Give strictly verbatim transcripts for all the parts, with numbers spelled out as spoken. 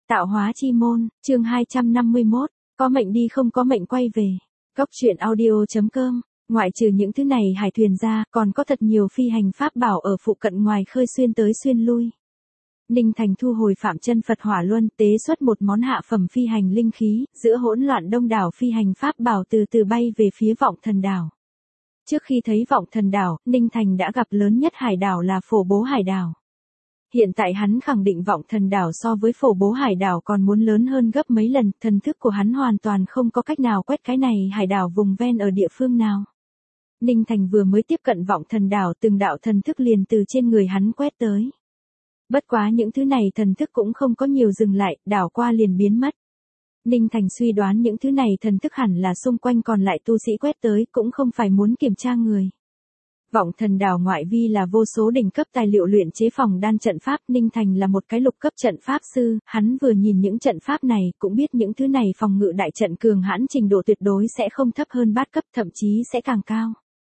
Tạo hóa chi môn, chương hai trăm năm mươi mốt, có mệnh đi không có mệnh quay về. Góc truyện audio.com, ngoại trừ những thứ này hải thuyền ra, còn có thật nhiều phi hành pháp bảo ở phụ cận ngoài khơi xuyên tới xuyên lui. Ninh Thành thu hồi Phạm Chân Phật Hỏa Luân, tế xuất một món hạ phẩm phi hành linh khí, giữa hỗn loạn đông đảo phi hành pháp bảo từ từ bay về phía Vọng Thần Đảo. Trước khi thấy Vọng Thần Đảo, Ninh Thành đã gặp lớn nhất hải đảo là Phổ Bố Hải Đảo. Hiện tại hắn khẳng định Vọng Thần Đảo so với Phổ Bố Hải Đảo còn muốn lớn hơn gấp mấy lần, thần thức của hắn hoàn toàn không có cách nào quét cái này hải đảo vùng ven ở địa phương nào. Ninh Thành vừa mới tiếp cận Vọng Thần Đảo, từng đạo thần thức liền từ trên người hắn quét tới. Bất quá những thứ này thần thức cũng không có nhiều dừng lại, đảo qua liền biến mất. Ninh Thành suy đoán những thứ này thần thức hẳn là xung quanh còn lại tu sĩ quét tới, cũng không phải muốn kiểm tra người. Vọng Thần Đảo ngoại vi là vô số đỉnh cấp tài liệu luyện chế phòng đan trận pháp, Ninh Thành là một cái lục cấp trận pháp sư, hắn vừa nhìn những trận pháp này, cũng biết những thứ này phòng ngự đại trận cường hãn trình độ tuyệt đối sẽ không thấp hơn bát cấp, thậm chí sẽ càng cao.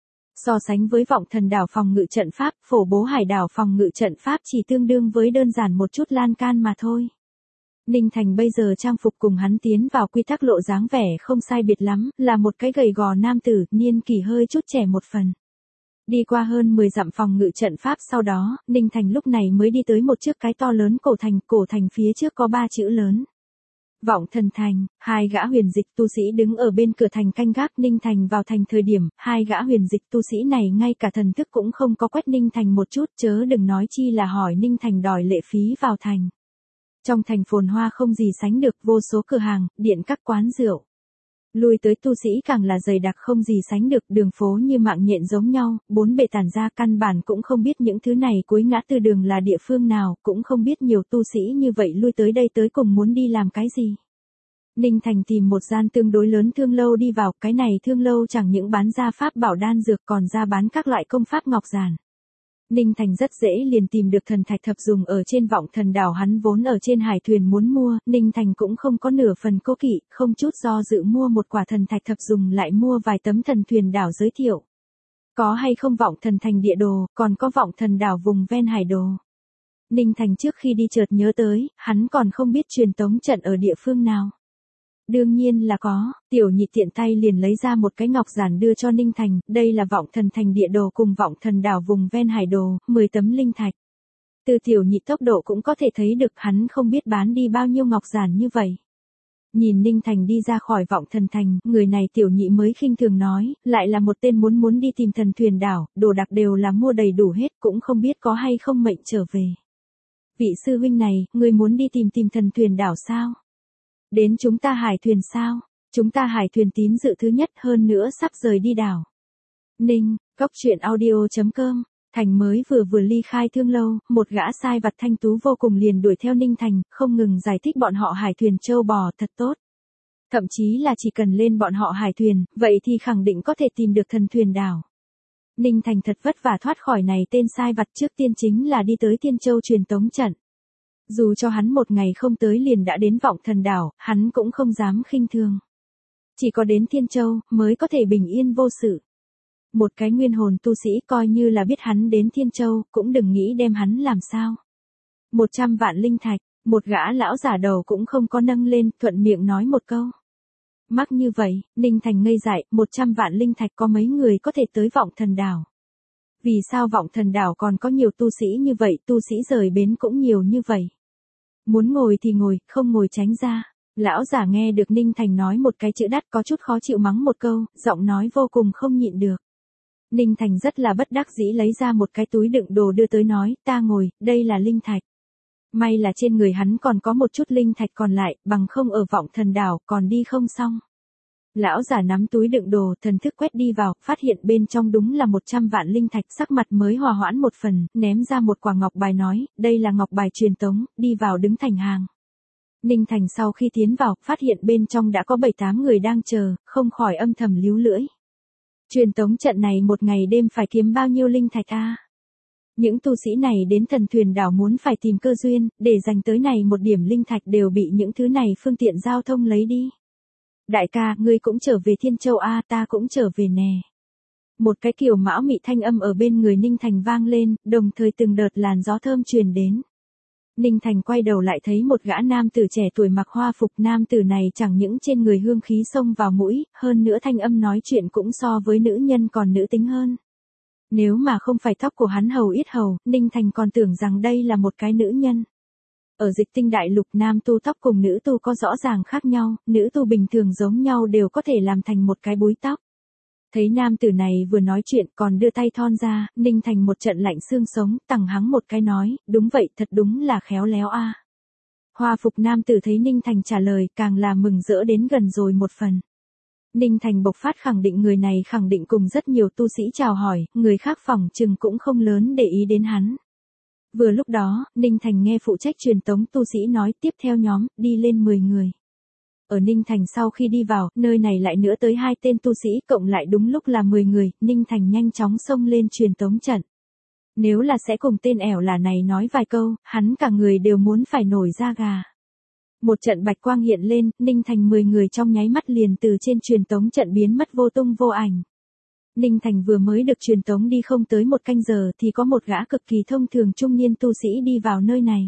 So sánh với Vọng Thần Đảo phòng ngự trận pháp, Phổ Bố Hải Đảo phòng ngự trận pháp chỉ tương đương với đơn giản một chút lan can mà thôi. Ninh Thành bây giờ trang phục cùng hắn tiến vào quy tắc lộ dáng vẻ không sai biệt lắm, là một cái gầy gò nam tử, niên kỷ hơi chút trẻ một phần. Đi qua hơn mười dặm phòng ngự trận pháp sau đó, Ninh Thành lúc này mới đi tới một chiếc cái to lớn cổ thành, cổ thành phía trước có ba chữ lớn. Vọng Thần Thành, hai gã huyền dịch tu sĩ đứng ở bên cửa thành canh gác. Ninh Thành vào thành thời điểm, hai gã huyền dịch tu sĩ này ngay cả thần thức cũng không có quét Ninh Thành một chút, chớ đừng nói chi là hỏi Ninh Thành đòi lệ phí vào thành. Trong thành phồn hoa không gì sánh được, vô số cửa hàng, điện các quán rượu. Lui tới tu sĩ càng là dày đặc không gì sánh được, đường phố như mạng nhện giống nhau, bốn bề tản ra, căn bản cũng không biết những thứ này cuối ngã tư đường là địa phương nào, cũng không biết nhiều tu sĩ như vậy lui tới đây tới cùng muốn đi làm cái gì. Ninh Thành tìm một gian tương đối lớn thương lâu đi vào, cái này thương lâu chẳng những bán ra pháp bảo đan dược còn ra bán các loại công pháp ngọc giản. Ninh Thành rất dễ liền tìm được thần thạch thập dùng ở trên Vọng Thần Đảo, hắn vốn ở trên hải thuyền muốn mua, Ninh Thành cũng không có nửa phần cố kỵ, không chút do dự mua một quả thần thạch thập dùng, lại mua vài tấm thần thuyền đảo giới thiệu. Có hay không Vọng Thần Thành địa đồ, còn có Vọng Thần Đảo vùng ven hải đồ. Ninh Thành trước khi đi chợt nhớ tới, hắn còn không biết truyền tống trận ở địa phương nào. Đương nhiên là có, Tiểu Nhị tiện tay liền lấy ra một cái ngọc giản đưa cho Ninh Thành, đây là Vọng Thần Thành địa đồ cùng Vọng Thần Đảo vùng ven hải đồ, mười tấm linh thạch. Từ Tiểu Nhị tốc độ cũng có thể thấy được hắn không biết bán đi bao nhiêu ngọc giản như vậy. Nhìn Ninh Thành đi ra khỏi Vọng Thần Thành, người này Tiểu Nhị mới khinh thường nói, lại là một tên muốn muốn đi tìm thần thuyền đảo, đồ đạc đều là mua đầy đủ hết, cũng không biết có hay không mệnh trở về. Vị sư huynh này, người muốn đi tìm tìm thần thuyền đảo sao? Đến chúng ta hải thuyền sao? Chúng ta hải thuyền tín dự thứ nhất, hơn nữa sắp rời đi đảo. Ninh, góc truyện audio.com, Thành mới vừa vừa ly khai thương lâu, một gã sai vặt thanh tú vô cùng liền đuổi theo Ninh Thành, không ngừng giải thích bọn họ hải thuyền châu bò thật tốt. Thậm chí là chỉ cần lên bọn họ hải thuyền, vậy thì khẳng định có thể tìm được thần thuyền đảo. Ninh Thành thật vất vả thoát khỏi này tên sai vặt, trước tiên chính là đi tới Thiên Châu truyền tống trận. Dù cho hắn một ngày không tới liền đã đến Vọng Thần Đảo, hắn cũng không dám khinh thường. Chỉ có đến Thiên Châu, mới có thể bình yên vô sự. Một cái nguyên hồn tu sĩ coi như là biết hắn đến Thiên Châu, cũng đừng nghĩ đem hắn làm sao. Một trăm vạn linh thạch, một gã lão giả đầu cũng không có nâng lên, thuận miệng nói một câu. Mắc như vậy, Ninh Thành ngây dại, một trăm vạn linh thạch có mấy người có thể tới Vọng Thần Đảo. Vì sao Vọng Thần Đảo còn có nhiều tu sĩ như vậy, tu sĩ rời bến cũng nhiều như vậy. Muốn ngồi thì ngồi, không ngồi tránh ra. Lão giả nghe được Ninh Thành nói một cái chữ đắt có chút khó chịu mắng một câu, giọng nói vô cùng không nhịn được. Ninh Thành rất là bất đắc dĩ lấy ra một cái túi đựng đồ đưa tới nói, ta ngồi, đây là linh thạch. May là trên người hắn còn có một chút linh thạch còn lại, bằng không ở Vọng Thần Đảo còn đi không xong. Lão giả nắm túi đựng đồ, thần thức quét đi vào, phát hiện bên trong đúng là một trăm vạn linh thạch, sắc mặt mới hòa hoãn một phần, ném ra một quả ngọc bài nói, đây là ngọc bài truyền tống, đi vào đứng thành hàng. Ninh Thành sau khi tiến vào, phát hiện bên trong đã có bảy tám người đang chờ, không khỏi âm thầm líu lưỡi. Truyền tống trận này một ngày đêm phải kiếm bao nhiêu linh thạch a? À? Những tu sĩ này đến thần thuyền đảo muốn phải tìm cơ duyên, để dành tới này một điểm linh thạch đều bị những thứ này phương tiện giao thông lấy đi. Đại ca, ngươi cũng trở về Thiên Châu a, à, ta cũng trở về nè. Một cái kiểu mão mị thanh âm ở bên người Ninh Thành vang lên, đồng thời từng đợt làn gió thơm truyền đến. Ninh Thành quay đầu lại thấy một gã nam tử trẻ tuổi mặc hoa phục, nam tử này chẳng những trên người hương khí xông vào mũi, hơn nữa thanh âm nói chuyện cũng so với nữ nhân còn nữ tính hơn. Nếu mà không phải tóc của hắn hầu yết hầu, Ninh Thành còn tưởng rằng đây là một cái nữ nhân. Ở Dịch Tinh đại lục, nam tu tóc cùng nữ tu có rõ ràng khác nhau, nữ tu bình thường giống nhau đều có thể làm thành một cái búi tóc. Thấy nam tử này vừa nói chuyện còn đưa tay thon ra, Ninh Thành một trận lạnh xương sống, tằng hắng một cái nói, đúng vậy, thật đúng là khéo léo a. À. Hoa phục nam tử thấy Ninh Thành trả lời, càng là mừng rỡ đến gần rồi một phần. Ninh Thành bộc phát khẳng định người này khẳng định cùng rất nhiều tu sĩ chào hỏi, người khác phỏng chừng cũng không lớn để ý đến hắn. Vừa lúc đó, Ninh Thành nghe phụ trách truyền tống tu sĩ nói tiếp theo nhóm, đi lên mười người. Ở Ninh Thành sau khi đi vào, nơi này lại nữa tới hai tên tu sĩ, cộng lại đúng lúc là mười người, Ninh Thành nhanh chóng xông lên truyền tống trận. Nếu là sẽ cùng tên ẻo là này nói vài câu, hắn cả người đều muốn phải nổi da gà. Một trận bạch quang hiện lên, Ninh Thành mười người trong nháy mắt liền từ trên truyền tống trận biến mất vô tung vô ảnh. Ninh Thành vừa mới được truyền tống đi không tới một canh giờ thì có một gã cực kỳ thông thường trung niên tu sĩ đi vào nơi này.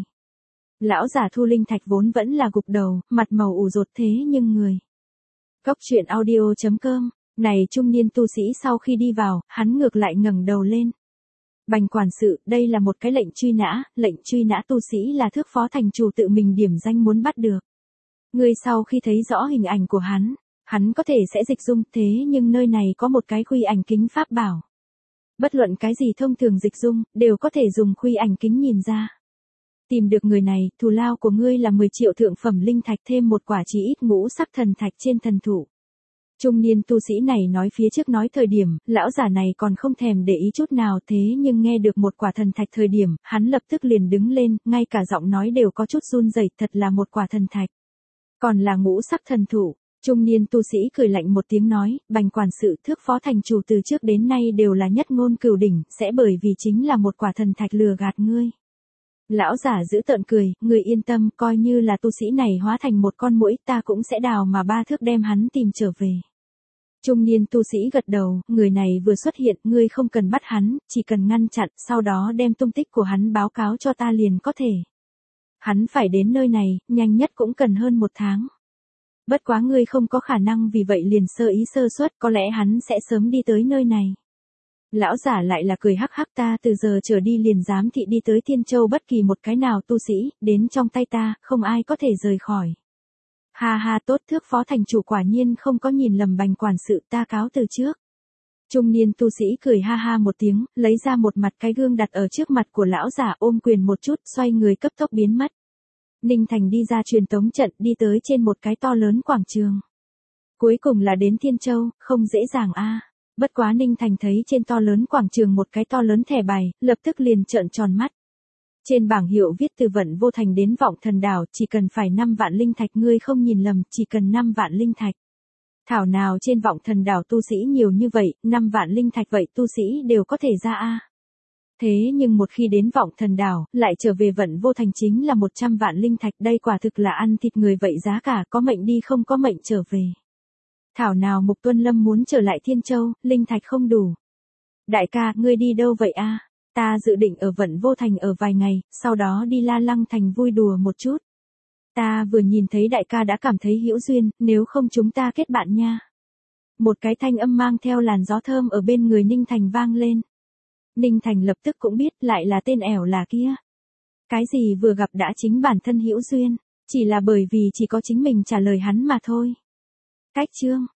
Lão giả thu linh thạch vốn vẫn là gục đầu, mặt màu ủ rột thế nhưng người. Cốc truyện audio chấm com, này trung niên tu sĩ sau khi đi vào, hắn ngược lại ngẩng đầu lên. Bành quản sự, đây là một cái lệnh truy nã, lệnh truy nã tu sĩ là thước phó thành chủ tự mình điểm danh muốn bắt được. Người sau khi thấy rõ hình ảnh của hắn, hắn có thể sẽ dịch dung, thế nhưng nơi này có một cái khuy ảnh kính pháp bảo. Bất luận cái gì thông thường dịch dung, đều có thể dùng khuy ảnh kính nhìn ra. Tìm được người này, thù lao của ngươi là mười triệu thượng phẩm linh thạch thêm một quả chí ít ngũ sắc thần thạch trên thần thụ. Trung niên tu sĩ này nói phía trước nói thời điểm, lão giả này còn không thèm để ý chút nào, thế nhưng nghe được một quả thần thạch thời điểm, hắn lập tức liền đứng lên, ngay cả giọng nói đều có chút run rẩy, thật là một quả thần thạch. Còn là ngũ sắc thần thụ. Trung niên tu sĩ cười lạnh một tiếng nói, Bành quản sự, thước phó thành chủ từ trước đến nay đều là nhất ngôn cửu đỉnh, sẽ bởi vì chính là một quả thần thạch lừa gạt ngươi. Lão giả giữ tợn cười, người yên tâm, coi như là tu sĩ này hóa thành một con muỗi, ta cũng sẽ đào mà ba thước đem hắn tìm trở về. Trung niên tu sĩ gật đầu, người này vừa xuất hiện, ngươi không cần bắt hắn, chỉ cần ngăn chặn, sau đó đem tung tích của hắn báo cáo cho ta liền có thể. Hắn phải đến nơi này, nhanh nhất cũng cần hơn một tháng. Bất quá ngươi không có khả năng vì vậy liền sơ ý sơ suất, có lẽ hắn sẽ sớm đi tới nơi này. Lão giả lại là cười hắc hắc, ta từ giờ trở đi liền giám thị đi tới Thiên Châu bất kỳ một cái nào tu sĩ, đến trong tay ta, không ai có thể rời khỏi. Ha ha, tốt, thước phó thành chủ quả nhiên không có nhìn lầm, Bành quản sự, ta cáo từ trước. Trung niên tu sĩ cười ha ha một tiếng, lấy ra một mặt cái gương đặt ở trước mặt của lão giả, ôm quyền một chút, xoay người cấp tốc biến mất. Ninh Thành đi ra truyền tống trận, đi tới trên một cái to lớn quảng trường. Cuối cùng là đến Thiên Châu, không dễ dàng a. À. Bất quá Ninh Thành thấy trên to lớn quảng trường một cái to lớn thẻ bài, lập tức liền trợn tròn mắt. Trên bảng hiệu viết từ Vận Vô Thành đến Vọng Thần Đảo, chỉ cần phải năm vạn linh thạch, ngươi không nhìn lầm, chỉ cần năm vạn linh thạch. Thảo nào trên Vọng Thần Đảo tu sĩ nhiều như vậy, năm vạn linh thạch vậy tu sĩ đều có thể ra a. À. Thế nhưng một khi đến Vọng Thần Đảo, lại trở về Vận Vô Thành chính là một trăm vạn linh thạch, đây quả thực là ăn thịt người vậy, giá cả có mệnh đi không có mệnh trở về. Thảo nào Mục Tuân Lâm muốn trở lại Thiên Châu, linh thạch không đủ. Đại ca, ngươi đi đâu vậy a? À? Ta dự định ở Vận Vô Thành ở vài ngày, sau đó đi La Lăng Thành vui đùa một chút. Ta vừa nhìn thấy đại ca đã cảm thấy hữu duyên, nếu không chúng ta kết bạn nha. Một cái thanh âm mang theo làn gió thơm ở bên người Ninh Thành vang lên. Ninh Thành lập tức cũng biết lại là tên ẻo là kia. Cái gì vừa gặp đã chính bản thân hữu duyên, chỉ là bởi vì chỉ có chính mình trả lời hắn mà thôi. Cách chương